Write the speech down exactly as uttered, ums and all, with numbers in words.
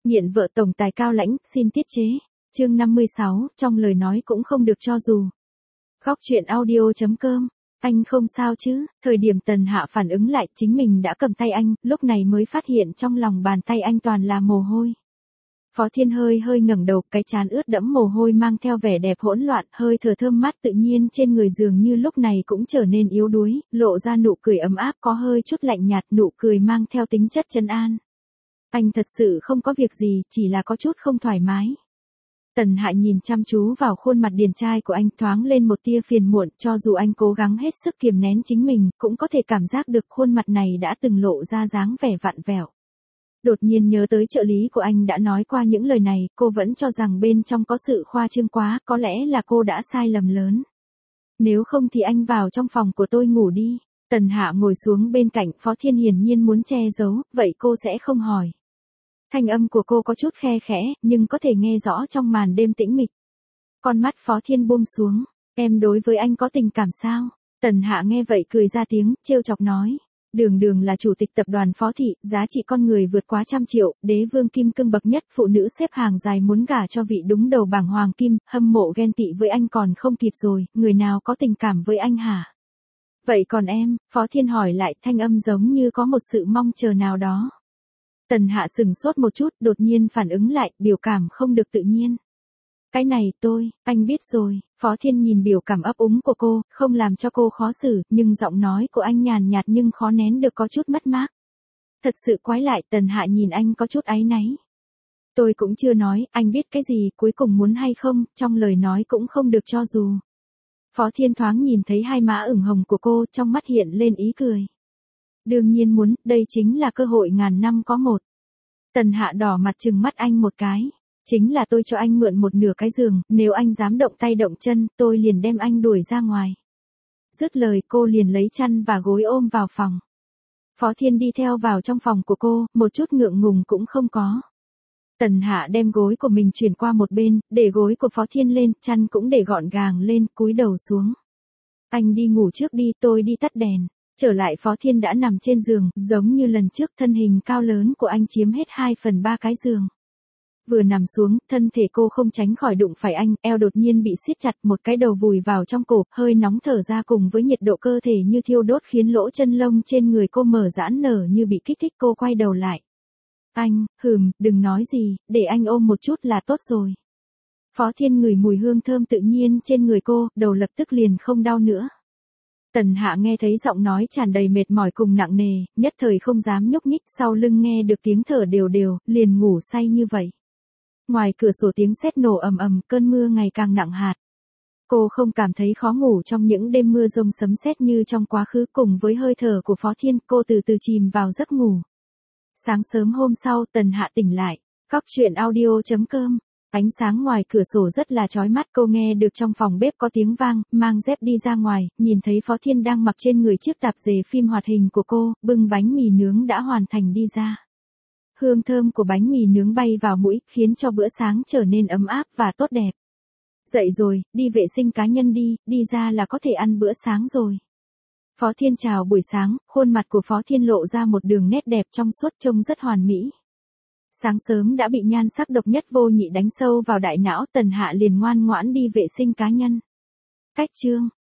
Nghiện vợ tổng tài cao lãnh, xin tiết chế. Chương năm mươi sáu, trong lời nói cũng không được cho dù. Góc truyện audio.com. Anh không sao chứ? Thời điểm Tần Hạ phản ứng lại, chính mình đã cầm tay anh, lúc này mới phát hiện trong lòng bàn tay anh toàn là mồ hôi. Phó Thiên hơi hơi ngẩng đầu, cái trán ướt đẫm mồ hôi mang theo vẻ đẹp hỗn loạn, hơi thở thơm mát tự nhiên trên người dường như lúc này cũng trở nên yếu đuối, lộ ra nụ cười ấm áp có hơi chút lạnh nhạt, nụ cười mang theo tính chất trấn an. Anh thật sự không có việc gì, chỉ là có chút không thoải mái. Tần Hạ nhìn chăm chú vào khuôn mặt điển trai của anh, thoáng lên một tia phiền muộn, cho dù anh cố gắng hết sức kiềm nén chính mình, cũng có thể cảm giác được khuôn mặt này đã từng lộ ra dáng vẻ vặn vẹo. Đột nhiên nhớ tới trợ lý của anh đã nói qua những lời này, cô vẫn cho rằng bên trong có sự khoa trương quá, có lẽ là cô đã sai lầm lớn. Nếu không thì anh vào trong phòng của tôi ngủ đi. Tần Hạ ngồi xuống bên cạnh, Phó Thiên hiển nhiên muốn che giấu, vậy cô sẽ không hỏi. Thanh âm của cô có chút khe khẽ, nhưng có thể nghe rõ trong màn đêm tĩnh mịch. Con mắt Phó Thiên buông xuống, em đối với anh có tình cảm sao? Tần Hạ nghe vậy cười ra tiếng, trêu chọc nói. Đường Đường là chủ tịch tập đoàn Phó Thị, giá trị con người vượt quá trăm triệu, đế vương kim cương bậc nhất, phụ nữ xếp hàng dài muốn gả cho vị đúng đầu bảng hoàng kim, hâm mộ ghen tị với anh còn không kịp rồi, người nào có tình cảm với anh hả? Vậy còn em? Phó Thiên hỏi lại, thanh âm giống như có một sự mong chờ nào đó. Tần Hạ sừng sốt một chút, đột nhiên phản ứng lại, biểu cảm không được tự nhiên. Cái này tôi, anh biết rồi. Phó Thiên nhìn biểu cảm ấp úng của cô, không làm cho cô khó xử, nhưng giọng nói của anh nhàn nhạt nhưng khó nén được có chút mất mát. Thật sự quái lại, Tần Hạ nhìn anh có chút áy náy. Tôi cũng chưa nói, anh biết cái gì, cuối cùng muốn hay không, trong lời nói cũng không được cho dù. Phó Thiên thoáng nhìn thấy hai má ửng hồng của cô, trong mắt hiện lên ý cười. Đương nhiên muốn, đây chính là cơ hội ngàn năm có một. Tần Hạ đỏ mặt trừng mắt anh một cái. Chính là tôi cho anh mượn một nửa cái giường, nếu anh dám động tay động chân, tôi liền đem anh đuổi ra ngoài. Dứt lời cô liền lấy chăn và gối ôm vào phòng. Phó Thiên đi theo vào trong phòng của cô, một chút ngượng ngùng cũng không có. Tần Hạ đem gối của mình chuyển qua một bên, để gối của Phó Thiên lên, chăn cũng để gọn gàng lên, cúi đầu xuống. Anh đi ngủ trước đi, tôi đi tắt đèn. Trở lại Phó Thiên đã nằm trên giường, giống như lần trước thân hình cao lớn của anh chiếm hết hai phần ba cái giường. Vừa nằm xuống, thân thể cô không tránh khỏi đụng phải anh, eo đột nhiên bị siết chặt, một cái đầu vùi vào trong cổ, hơi nóng thở ra cùng với nhiệt độ cơ thể như thiêu đốt khiến lỗ chân lông trên người cô mở giãn nở như bị kích thích. Cô quay đầu lại. Anh, hừm, đừng nói gì, để anh ôm một chút là tốt rồi. Phó Thiên ngửi mùi hương thơm tự nhiên trên người cô, đầu lập tức liền không đau nữa. Tần Hạ nghe thấy giọng nói tràn đầy mệt mỏi cùng nặng nề, nhất thời không dám nhúc nhích, sau lưng nghe được tiếng thở đều đều, liền ngủ say như vậy. Ngoài cửa sổ tiếng sét nổ ầm ầm, cơn mưa ngày càng nặng hạt. Cô không cảm thấy khó ngủ trong những đêm mưa rông sấm sét như trong quá khứ, cùng với hơi thở của Phó Thiên, cô từ từ chìm vào giấc ngủ. Sáng sớm hôm sau, Tần Hạ tỉnh lại. Góc truyện audio.com. Ánh sáng ngoài cửa sổ rất là chói mắt, cô nghe được trong phòng bếp có tiếng vang, mang dép đi ra ngoài, nhìn thấy Phó Thiên đang mặc trên người chiếc tạp dề phim hoạt hình của cô, bưng bánh mì nướng đã hoàn thành đi ra. Hương thơm của bánh mì nướng bay vào mũi, khiến cho bữa sáng trở nên ấm áp và tốt đẹp. Dậy rồi, đi vệ sinh cá nhân đi, đi ra là có thể ăn bữa sáng rồi. Phó Thiên chào buổi sáng, khuôn mặt của Phó Thiên lộ ra một đường nét đẹp trong suốt, trông rất hoàn mỹ. Sáng sớm đã bị nhan sắc độc nhất vô nhị đánh sâu vào đại não, Tần Hạ liền ngoan ngoãn đi vệ sinh cá nhân. Cách chương.